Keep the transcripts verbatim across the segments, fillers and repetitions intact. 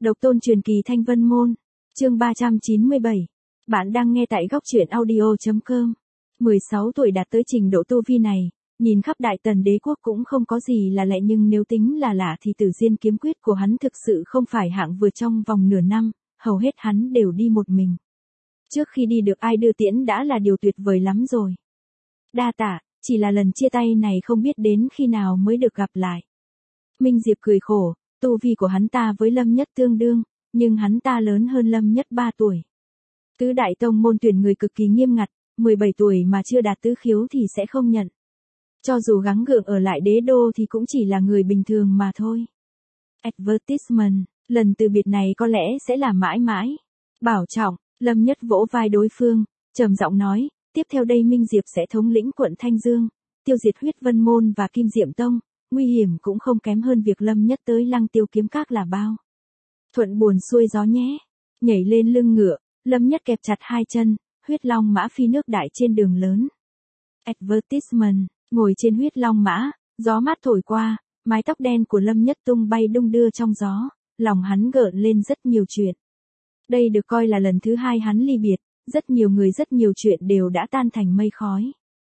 Độc tôn truyền kỳ Thanh Vân Môn, chương ba trăm chín mươi bảy. Bạn đang nghe tại góc truyện audio chấm com. mười sáu tuổi đạt tới trình độ tu vi này, nhìn khắp Đại Tần đế quốc cũng không có gì là lạ, nhưng nếu tính là lạ thì Tử Diên kiếm quyết của hắn thực sự không phải hạng vừa. Trong vòng nửa năm, hầu hết hắn đều đi một mình. Trước khi đi được ai đưa tiễn đã là điều tuyệt vời lắm rồi. Đa tạ, chỉ là lần chia tay này không biết đến khi nào mới được gặp lại. Minh Diệp cười khổ, tu vi của hắn ta với Lâm Nhất tương đương, nhưng hắn ta lớn hơn Lâm Nhất ba tuổi. Tứ đại tông môn tuyển người cực kỳ nghiêm ngặt, mười bảy tuổi mà chưa đạt tứ khiếu thì sẽ không nhận. Cho dù gắng gượng ở lại đế đô thì cũng chỉ là người bình thường mà thôi. Advertisement, lần từ biệt này có lẽ sẽ là mãi mãi. Bảo trọng, Lâm Nhất vỗ vai đối phương, trầm giọng nói, tiếp theo đây Minh Diệp sẽ thống lĩnh quận Thanh Dương, tiêu diệt Huyết Vân Môn và Kim Diệm Tông, nguy hiểm cũng không kém hơn việc Lâm Nhất tới Lăng Tiêu kiếm các là bao. Thuận buồn xuôi gió nhé. Nhảy lên lưng ngựa, Lâm Nhất kẹp chặt hai chân, Huyết Long mã phi nước đại trên đường lớn. Advertisement, ngồi trên Huyết Long mã, gió mát thổi qua, mái tóc đen của Lâm Nhất tung bay đung đưa trong gió, lòng hắn gợn lên rất nhiều chuyện. Đây được coi là lần thứ hai hắn ly biệt, rất nhiều người rất nhiều chuyện đều đã tan thành mây khói.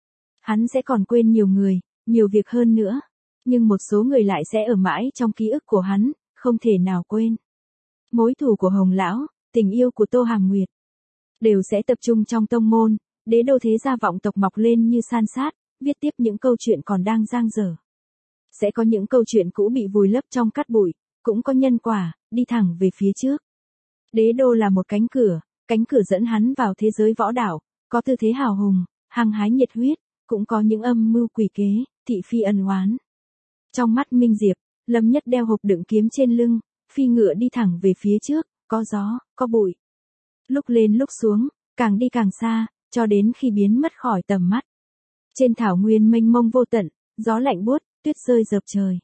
Hắn sẽ còn quên nhiều người, nhiều việc hơn nữa, nhưng một số người lại sẽ ở mãi trong ký ức của hắn, không thể nào quên. Mối thù của Hồng Lão, tình yêu của Tô Hàm Nguyệt, đều sẽ tập trung trong tông môn, đế đô thế gia vọng tộc mọc lên như san sát, viết tiếp những câu chuyện còn đang dang dở. Sẽ có những câu chuyện cũ bị vùi lấp trong cát bụi, cũng có nhân quả, đi thẳng về phía trước. Đế đô là một cánh cửa, cánh cửa dẫn hắn vào thế giới võ đạo, có tư thế hào hùng, hăng hái nhiệt huyết, cũng có những âm mưu quỷ kế, thị phi ân oán. Trong mắt Minh Diệp, Lâm Nhất đeo hộp đựng kiếm trên lưng, phi ngựa đi thẳng về phía trước, có gió, có bụi. Lúc lên lúc xuống, càng đi càng xa, cho đến khi biến mất khỏi tầm mắt. Trên thảo nguyên mênh mông vô tận, gió lạnh buốt, tuyết rơi dợp trời.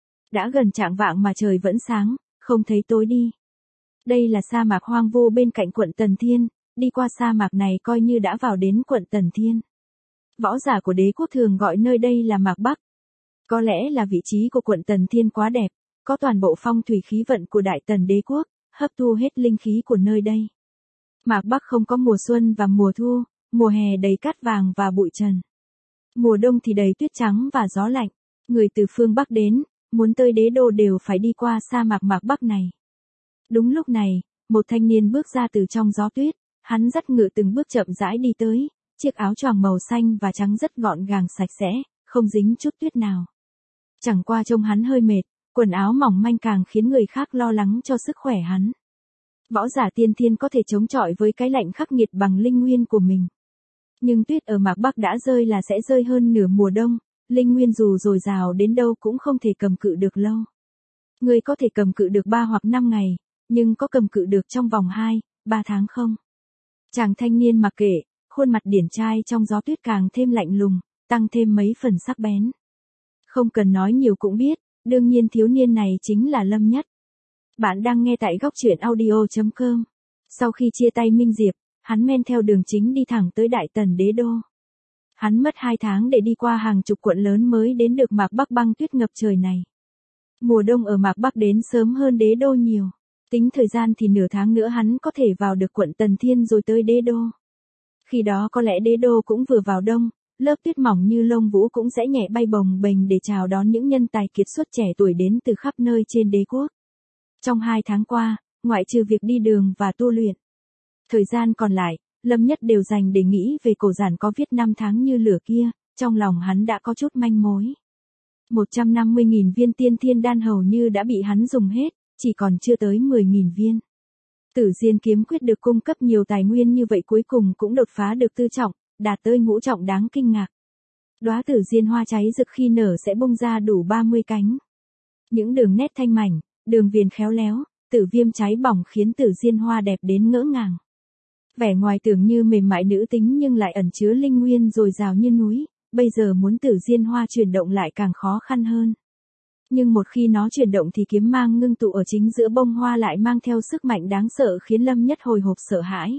Đã gần chạng vạng mà trời vẫn sáng, không thấy tối đi. Đây là sa mạc hoang vu bên cạnh quận Tần Thiên, đi qua sa mạc này coi như đã vào đến quận Tần Thiên. Võ giả của đế quốc thường gọi nơi đây là Mạc Bắc. Có lẽ là vị trí của quận Tần Thiên quá đẹp, có toàn bộ phong thủy khí vận của Đại Tần đế quốc, hấp thu hết linh khí của nơi đây. Mạc Bắc không có mùa xuân và mùa thu, mùa hè đầy cát vàng và bụi trần. Mùa đông thì đầy tuyết trắng và gió lạnh, người từ phương Bắc đến, muốn tới đế đô đều phải đi qua sa mạc Mạc Bắc này. Đúng lúc này, một thanh niên bước ra từ trong gió tuyết, hắn dắt ngựa từng bước chậm rãi đi tới, chiếc áo choàng màu xanh và trắng rất gọn gàng sạch sẽ, không dính chút tuyết nào. Chẳng qua trông hắn hơi mệt, quần áo mỏng manh càng khiến người khác lo lắng cho sức khỏe hắn. Võ giả tiên thiên có thể chống chọi với cái lạnh khắc nghiệt bằng linh nguyên của mình. Nhưng tuyết ở Mạc Bắc đã rơi là sẽ rơi hơn nửa mùa đông, linh nguyên dù dồi dào đến đâu cũng không thể cầm cự được lâu. Người có thể cầm cự được ba hoặc năm ngày, nhưng có cầm cự được trong vòng hai, ba tháng không? Chàng thanh niên mặc kệ, khuôn mặt điển trai trong gió tuyết càng thêm lạnh lùng, tăng thêm mấy phần sắc bén. Không cần nói nhiều cũng biết, đương nhiên thiếu niên này chính là Lâm Nhất. Bạn đang nghe tại góc truyện audio chấm com. Sau khi chia tay Minh Diệp, hắn men theo đường chính đi thẳng tới Đại Tần đế đô. Hắn mất hai tháng để đi qua hàng chục quận lớn mới đến được Mạc Bắc băng tuyết ngập trời này. Mùa đông ở Mạc Bắc đến sớm hơn đế đô nhiều. Tính thời gian thì nửa tháng nữa hắn có thể vào được quận Tần Thiên rồi tới đế đô. Khi đó có lẽ đế đô cũng vừa vào đông, lớp tuyết mỏng như lông vũ cũng sẽ nhẹ bay bồng bềnh để chào đón những nhân tài kiệt xuất trẻ tuổi đến từ khắp nơi trên đế quốc. Trong hai tháng qua, ngoại trừ việc đi đường và tu luyện, thời gian còn lại, Lâm Nhất đều dành để nghĩ về cổ giản có viết năm tháng như lửa kia, trong lòng hắn đã có chút manh mối. một trăm năm mươi nghìn viên tiên thiên đan hầu như đã bị hắn dùng hết, chỉ còn chưa tới mười nghìn viên. Tử Diên kiếm quyết được cung cấp nhiều tài nguyên như vậy cuối cùng cũng đột phá được tư trọng, đạt tới ngũ trọng đáng kinh ngạc. Đóa Tử Diên hoa cháy rực khi nở sẽ bung ra đủ ba mươi cánh. Những đường nét thanh mảnh, đường viền khéo léo, tử viêm cháy bỏng khiến Tử Diên hoa đẹp đến ngỡ ngàng. Vẻ ngoài tưởng như mềm mại nữ tính nhưng lại ẩn chứa linh nguyên dồi dào như núi, bây giờ muốn Tử Diên hoa chuyển động lại càng khó khăn hơn. Nhưng một khi nó chuyển động thì kiếm mang ngưng tụ ở chính giữa bông hoa lại mang theo sức mạnh đáng sợ khiến Lâm Nhất hồi hộp sợ hãi.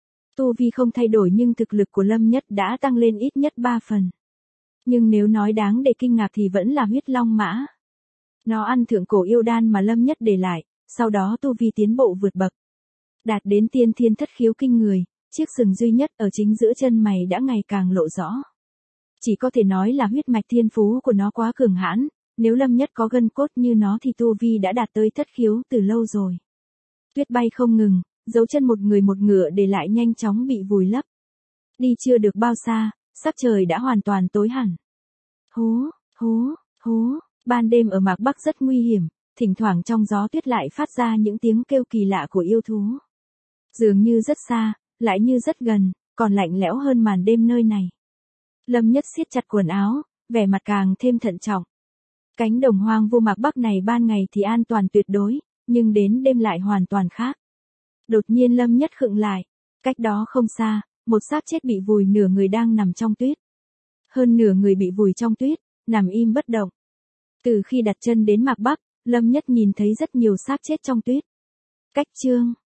Tu vi không thay đổi nhưng thực lực của Lâm Nhất đã tăng lên ít nhất ba phần. Nhưng nếu nói đáng để kinh ngạc thì vẫn là Huyết Long mã. Nó ăn thượng cổ yêu đan mà Lâm Nhất để lại, sau đó tu vi tiến bộ vượt bậc. Đạt đến tiên thiên thất khiếu kinh người, chiếc sừng duy nhất ở chính giữa chân mày đã ngày càng lộ rõ. Chỉ có thể nói là huyết mạch thiên phú của nó quá cường hãn, nếu Lâm Nhất có gân cốt như nó thì tu vi đã đạt tới thất khiếu từ lâu rồi. Tuyết bay không ngừng, dấu chân một người một ngựa để lại nhanh chóng bị vùi lấp. Đi chưa được bao xa, sắc trời đã hoàn toàn tối hẳn. Hú, hú, hú, ban đêm ở Mạc Bắc rất nguy hiểm, thỉnh thoảng trong gió tuyết lại phát ra những tiếng kêu kỳ lạ của yêu thú. Dường như rất xa, lại như rất gần, còn lạnh lẽo hơn màn đêm nơi này. Lâm Nhất siết chặt quần áo, vẻ mặt càng thêm thận trọng. Cánh đồng hoang vu Mạc Bắc này ban ngày thì an toàn tuyệt đối, nhưng đến đêm lại hoàn toàn khác. Đột nhiên Lâm Nhất khựng lại, cách đó không xa, một xác chết bị vùi nửa người đang nằm trong tuyết. Hơn nửa người bị vùi trong tuyết, nằm im bất động. Từ khi đặt chân đến Mạc Bắc, Lâm Nhất nhìn thấy rất nhiều xác chết trong tuyết. Cách chương